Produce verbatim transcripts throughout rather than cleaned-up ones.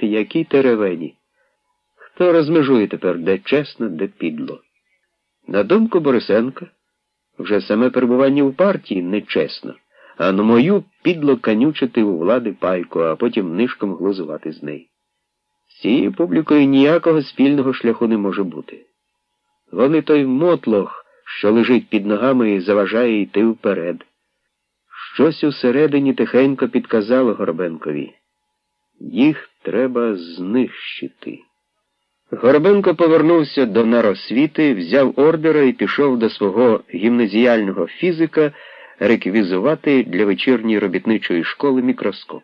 які теревені. Хто розмежує тепер, де чесно, де підло? На думку Борисенка, вже саме перебування в партії нечесно, а на мою підло канючити у влади пайку, а потім нишком глузувати з неї. З цією публікою ніякого спільного шляху не може бути. Вони той мотлох, що лежить під ногами і заважає йти вперед. Щось усередині тихенько підказало Горбенкові. Їх треба знищити. Горбенко повернувся до наросвіти, взяв ордера і пішов до свого гімназіального фізика реквізувати для вечірньої робітничої школи мікроскоп.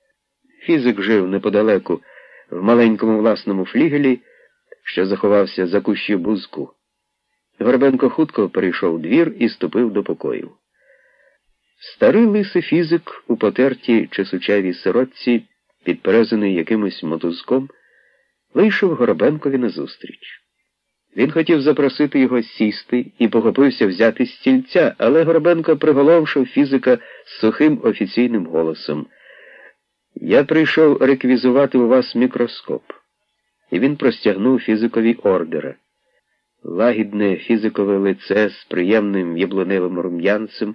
Фізик жив неподалеку, в маленькому власному флігелі, що заховався за кущі бузку. Горбенко хутко перейшов двір і ступив до покою. Старий лисий фізик у потертій чи сучавій сорочці, підперезаний якимось мотузком, вийшов Горбенкові назустріч. Він хотів запросити його сісти і похопився взяти стільця, але Горбенко приголомшив фізика сухим офіційним голосом. «Я прийшов реквізувати у вас мікроскоп». І він простягнув фізикові ордера. Лагідне фізикове лице з приємним яблуневим рум'янцем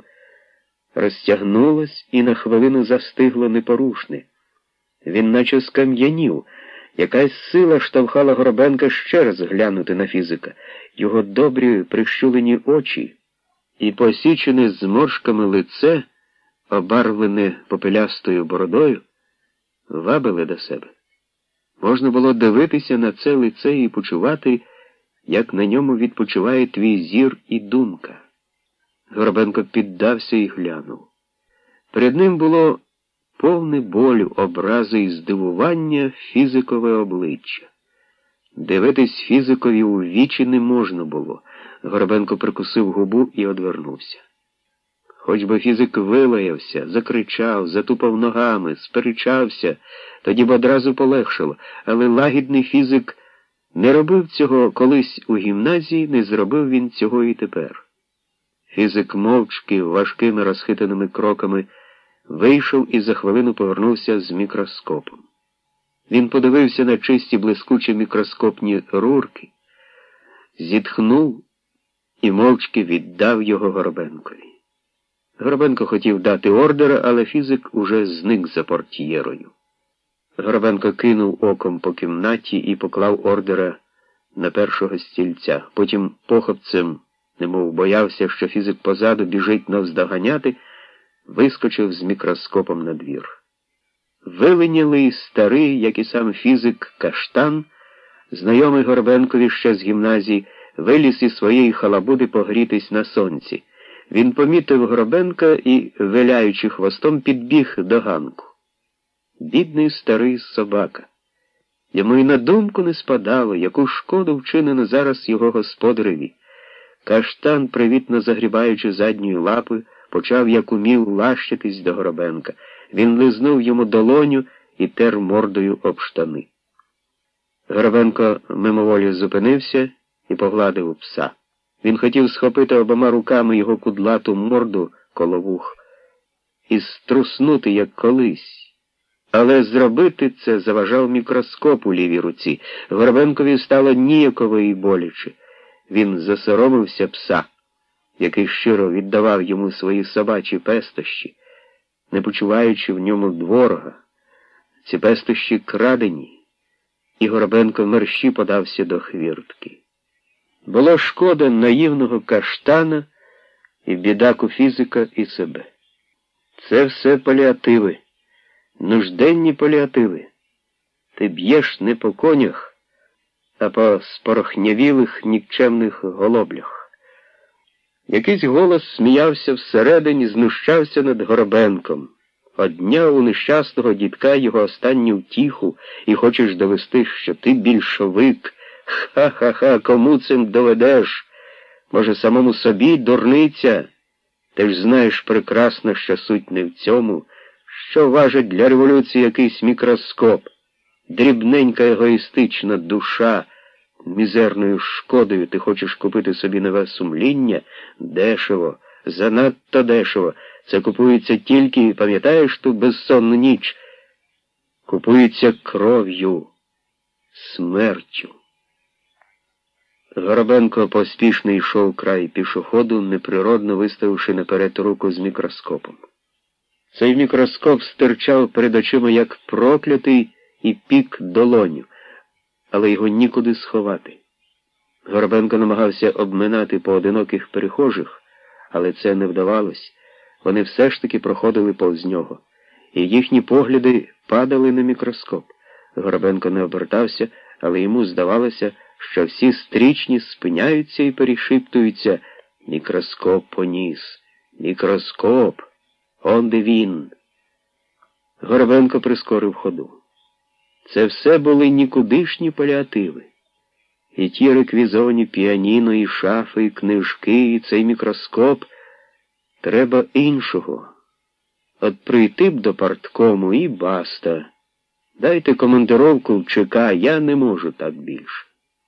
розтягнулось і на хвилину застигло непорушне. Він наче скам'янів. Якась сила штовхала Горбенка ще раз глянути на фізика. Його добрі прищулені очі і посічене зморшками лице, обарвлене попелястою бородою, вабили до себе. Можна було дивитися на це лице і почувати, як на ньому відпочиває твій зір і думка. Горбенко піддався і глянув. Перед ним було повне болю, образи і здивування фізикове обличчя. Дивитись фізикові у вічі не можна було. Горбенко прикусив губу і одвернувся. Хоч би фізик вилаявся, закричав, затупав ногами, сперечався, тоді б одразу полегшало, але лагідний фізик не робив цього колись у гімназії, не зробив він цього і тепер. Фізик мовчки, важкими розхитаними кроками вийшов і за хвилину повернувся з мікроскопом. Він подивився на чисті блискучі мікроскопні рурки, зітхнув і мовчки віддав його Горбенкові. Горбенко хотів дати ордера, але фізик уже зник за портьєрою. Горбенко кинув оком по кімнаті і поклав ордера на першого стільця. Потім похопцем, немов боявся, що фізик позаду біжить навздоганяти, вискочив з мікроскопом на двір. Вилинялий старий, як і сам фізик, Каштан, знайомий Горбенкові ще з гімназії, виліз із своєї халабуди погрітись на сонці. Він помітив Горбенка і, виляючи хвостом, підбіг до ганку. Бідний старий собака. Йому й на думку не спадало, яку шкоду вчинено зараз його господареві. Каштан, привітно загрібаючи задньою лапою, почав, як умів, лащитись до Горбенка. Він лизнув йому долоню і тер мордою об штани. Горбенко мимоволі зупинився і погладив пса. Він хотів схопити обома руками його кудлату морду коло вух і струснути, як колись. Але зробити це заважав мікроскоп у лівій руці. Горбенкові стало ніяково і боляче. Він засоромився пса, який щиро віддавав йому свої собачі пестощі, не почуваючи в ньому дворога. Ці пестощі крадені, і Горбенко мерщі подався до хвіртки. Було шкода наївного Каштана і бідаку фізика і себе. Це все паліативи, нужденні паліативи. Ти б'єш не по конях, а по спорохнявілих нікчемних голоблях. Якийсь голос сміявся всередині, знущався над Горбенком. Одняв у нещасного дідка його останню втіху і хочеш довести, що ти більшовик. Ха-ха-ха, кому цим доведеш? Може, самому собі, дурниця? Ти ж знаєш прекрасно, що суть не в цьому, що важить для революції якийсь мікроскоп, дрібненька егоїстична душа. Мізерною шкодою ти хочеш купити собі нове сумління? Дешево, занадто дешево. Це купується тільки, пам'ятаєш ту безсонну ніч, купується кров'ю, смертю. Горобенко поспішно йшов край пішоходу, неприродно виставивши наперед руку з мікроскопом. Цей мікроскоп стирчав перед очима як проклятий і пік долоню, але його нікуди сховати. Горобенко намагався обминати поодиноких перехожих, але це не вдавалось. Вони все ж таки проходили повз нього, і їхні погляди падали на мікроскоп. Горобенко не обертався, але йому здавалося, що всі стрічні спиняються і перешіптуються: «Мікроскоп поніс! Мікроскоп! Он де він!» Горобенко прискорив ходу. Це все були нікудишні паліативи. І ті реквізовані піаніно, і шафи, і книжки, і цей мікроскоп. Треба іншого. От прийти б до парткому і баста. Дайте командировку в ЧК, я не можу так більше.